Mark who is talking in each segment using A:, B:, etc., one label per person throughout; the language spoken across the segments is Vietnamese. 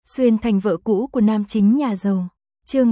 A: Xuyên thành vợ cũ của nam chính nhà giàu. Chương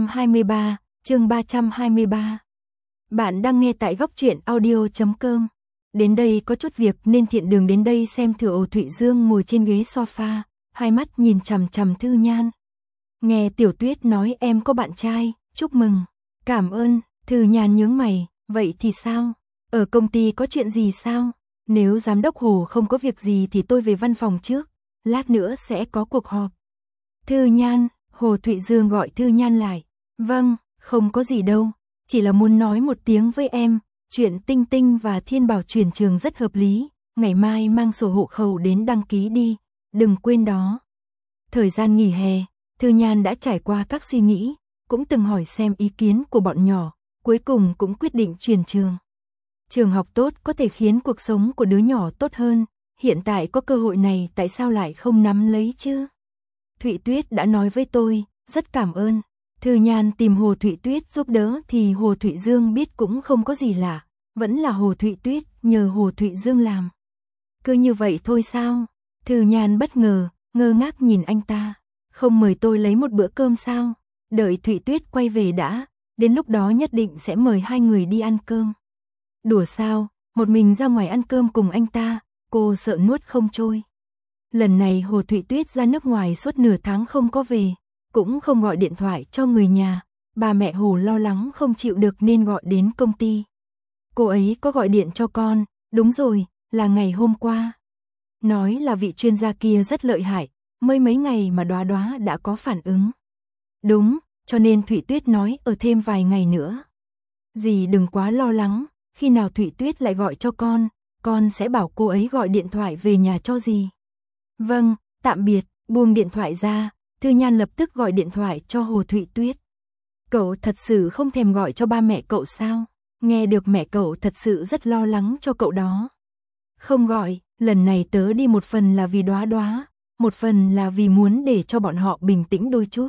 A: 323, chương 323. Bạn đang nghe tại góc truyện audio.com. Đến đây có chút việc nên Thiện Đường đến đây xem thử. Ổ Thụy Dương ngồi trên ghế sofa, hai mắt nhìn chằm chằm Thư Nhan. Nghe Tiểu Tuyết nói em có bạn trai, chúc mừng. Cảm ơn. Thư Nhan nhướng mày, vậy thì sao? Ở công ty có chuyện gì sao? Nếu giám đốc Hồ không có việc gì thì tôi về văn phòng trước, lát nữa sẽ có cuộc họp. Thư Nhan, Hồ Thụy Dương gọi Thư Nhan lại. Vâng, không có gì đâu, chỉ là muốn nói một tiếng với em, chuyện Tinh Tinh và Thiên Bảo chuyển trường rất hợp lý, ngày mai mang sổ hộ khẩu đến đăng ký đi, đừng quên đó. Thời gian nghỉ hè, Thư Nhan đã trải qua các suy nghĩ, cũng từng hỏi xem ý kiến của bọn nhỏ, cuối cùng cũng quyết định chuyển trường. Trường học tốt có thể khiến cuộc sống của đứa nhỏ tốt hơn, hiện tại có cơ hội này tại sao lại không nắm lấy chứ? Thụy Tuyết đã nói với tôi, rất cảm ơn. Thư Nhan tìm Hồ Thụy Tuyết giúp đỡ thì Hồ Thụy Dương biết cũng không có gì lạ, vẫn là Hồ Thụy Tuyết nhờ Hồ Thụy Dương làm. Cứ như vậy thôi sao? Thư Nhan bất ngờ, ngơ ngác nhìn anh ta. Không mời tôi lấy một bữa cơm sao? Đợi Thụy Tuyết quay về đã, đến lúc đó nhất định sẽ mời hai người đi ăn cơm. Đùa sao, một mình ra ngoài ăn cơm cùng anh ta, cô sợ nuốt không trôi. Lần này Hồ Thụy Tuyết ra nước ngoài suốt nửa tháng không có về, cũng không gọi điện thoại cho người nhà, bà mẹ Hồ lo lắng không chịu được nên gọi đến công ty. Cô ấy có gọi điện cho con, đúng rồi, là ngày hôm qua. Nói là vị chuyên gia kia rất lợi hại, mới mấy ngày mà Đóa Đóa đã có phản ứng. Đúng, cho nên Thụy Tuyết nói ở thêm vài ngày nữa. Dì đừng quá lo lắng, khi nào Thụy Tuyết lại gọi cho con sẽ bảo cô ấy gọi điện thoại về nhà cho dì. Vâng, tạm biệt. Buông điện thoại ra, Thư Nhan lập tức gọi điện thoại cho Hồ Thụy Tuyết. Cậu thật sự không thèm gọi cho ba mẹ cậu sao? Nghe được mẹ cậu thật sự rất lo lắng cho cậu đó. Không gọi, lần này tớ đi một phần là vì Đóa Đóa, một phần là vì muốn để cho bọn họ bình tĩnh đôi chút.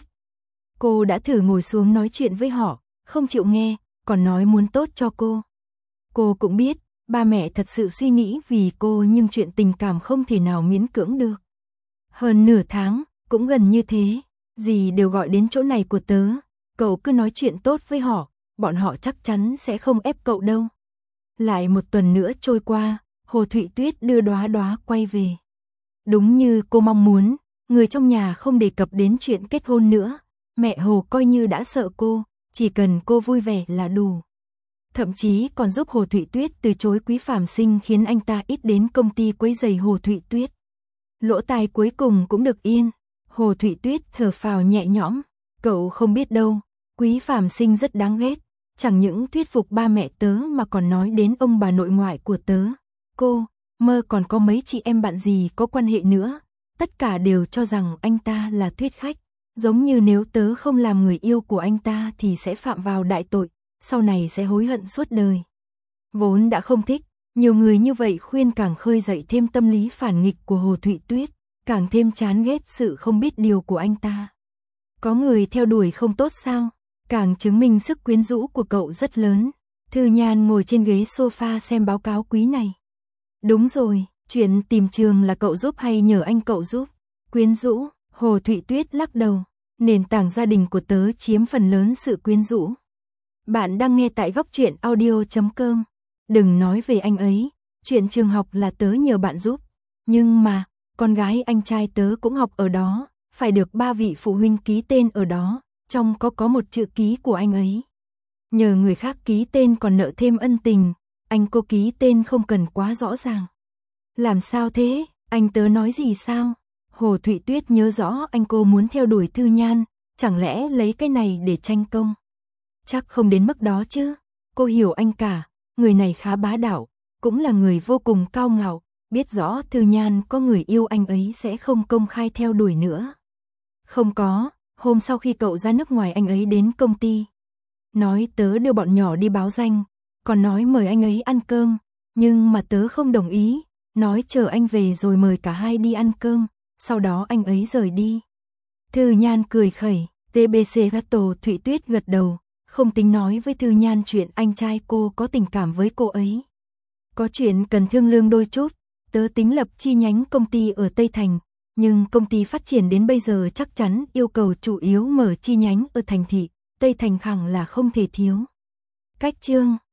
A: Cô đã thử ngồi xuống nói chuyện với họ, không chịu nghe, còn nói muốn tốt cho cô. Cô cũng biết, ba mẹ thật sự suy nghĩ vì cô nhưng chuyện tình cảm không thể nào miễn cưỡng được. Hơn nửa tháng, cũng gần như thế, dì đều gọi đến chỗ này của tớ, cậu cứ nói chuyện tốt với họ, bọn họ chắc chắn sẽ không ép cậu đâu. Lại một tuần nữa trôi qua, Hồ Thụy Tuyết đưa Đóa Đóa quay về. Đúng như cô mong muốn, người trong nhà không đề cập đến chuyện kết hôn nữa, mẹ Hồ coi như đã sợ cô, chỉ cần cô vui vẻ là đủ. Thậm chí còn giúp Hồ Thụy Tuyết từ chối Quý Phàm Sinh khiến anh ta ít đến công ty quấy rầy Hồ Thụy Tuyết. Lỗ tai cuối cùng cũng được yên, Hồ Thụy Tuyết thở phào nhẹ nhõm, cậu không biết đâu, Quý Phàm Sinh rất đáng ghét, chẳng những thuyết phục ba mẹ tớ mà còn nói đến ông bà nội ngoại của tớ. Cô, Mơ còn có mấy chị em bạn gì có quan hệ nữa, tất cả đều cho rằng anh ta là thuyết khách, giống như nếu tớ không làm người yêu của anh ta thì sẽ phạm vào đại tội, sau này sẽ hối hận suốt đời. Vốn đã không thích, nhiều người như vậy khuyên càng khơi dậy thêm tâm lý phản nghịch của Hồ Thụy Tuyết, càng thêm chán ghét sự không biết điều của anh ta. Có người theo đuổi không tốt sao, càng chứng minh sức quyến rũ của cậu rất lớn. Thư Nhan ngồi trên ghế sofa xem báo cáo quý này. Đúng rồi, chuyện tìm trường là cậu giúp hay nhờ anh cậu giúp? Quyến rũ, Hồ Thụy Tuyết lắc đầu, nền tảng gia đình của tớ chiếm phần lớn sự quyến rũ. Bạn đang nghe tại góc truyện audio.com. Đừng nói về anh ấy, chuyện trường học là tớ nhờ bạn giúp, nhưng mà, con gái anh trai tớ cũng học ở đó, phải được 3 vị phụ huynh ký tên ở đó, trong có một chữ ký của anh ấy. Nhờ người khác ký tên còn nợ thêm ân tình, anh cô ký tên không cần quá rõ ràng. Làm sao thế, anh tớ nói gì sao? Hồ Thụy Tuyết nhớ rõ anh cô muốn theo đuổi Thư Nhan, chẳng lẽ lấy cái này để tranh công? Chắc không đến mức đó chứ, cô hiểu anh cả. Người này khá bá đạo, cũng là người vô cùng cao ngạo, biết rõ Thư Nhan có người yêu anh ấy sẽ không công khai theo đuổi nữa. Không có, hôm sau khi cậu ra nước ngoài anh ấy đến công ty. Nói tớ đưa bọn nhỏ đi báo danh, còn nói mời anh ấy ăn cơm, nhưng mà tớ không đồng ý, nói chờ anh về rồi mời cả hai đi ăn cơm, sau đó anh ấy rời đi. Thư Nhan cười khẩy, TBC Gato. Thụy Tuyết gật đầu. Không tính nói với Thư Nhan chuyện anh trai cô có tình cảm với cô ấy. Có chuyện cần thương lượng đôi chút, tớ tính lập chi nhánh công ty ở Tây Thành, Nhưng công ty phát triển đến bây giờ chắc chắn yêu cầu chủ yếu mở chi nhánh ở thành thị, Tây Thành khẳng là không thể thiếu. Cách chương